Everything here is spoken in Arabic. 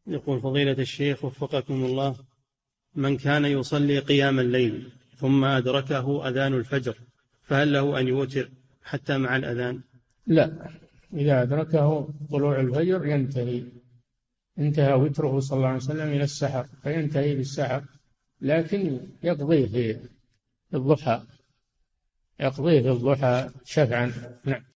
يقول فضيلة الشيخ وفقكم الله، من كان يصلي قيام الليل ثم أدركه أذان الفجر فهل له أن يوتر حتى مع الأذان؟ لا، إذا أدركه طلوع الفجر انتهى وتره صلى الله عليه وسلم إلى السحر، فينتهي بالسحر، لكن يقضيه في الضحى، يقضيه في الضحى شفعا. نعم.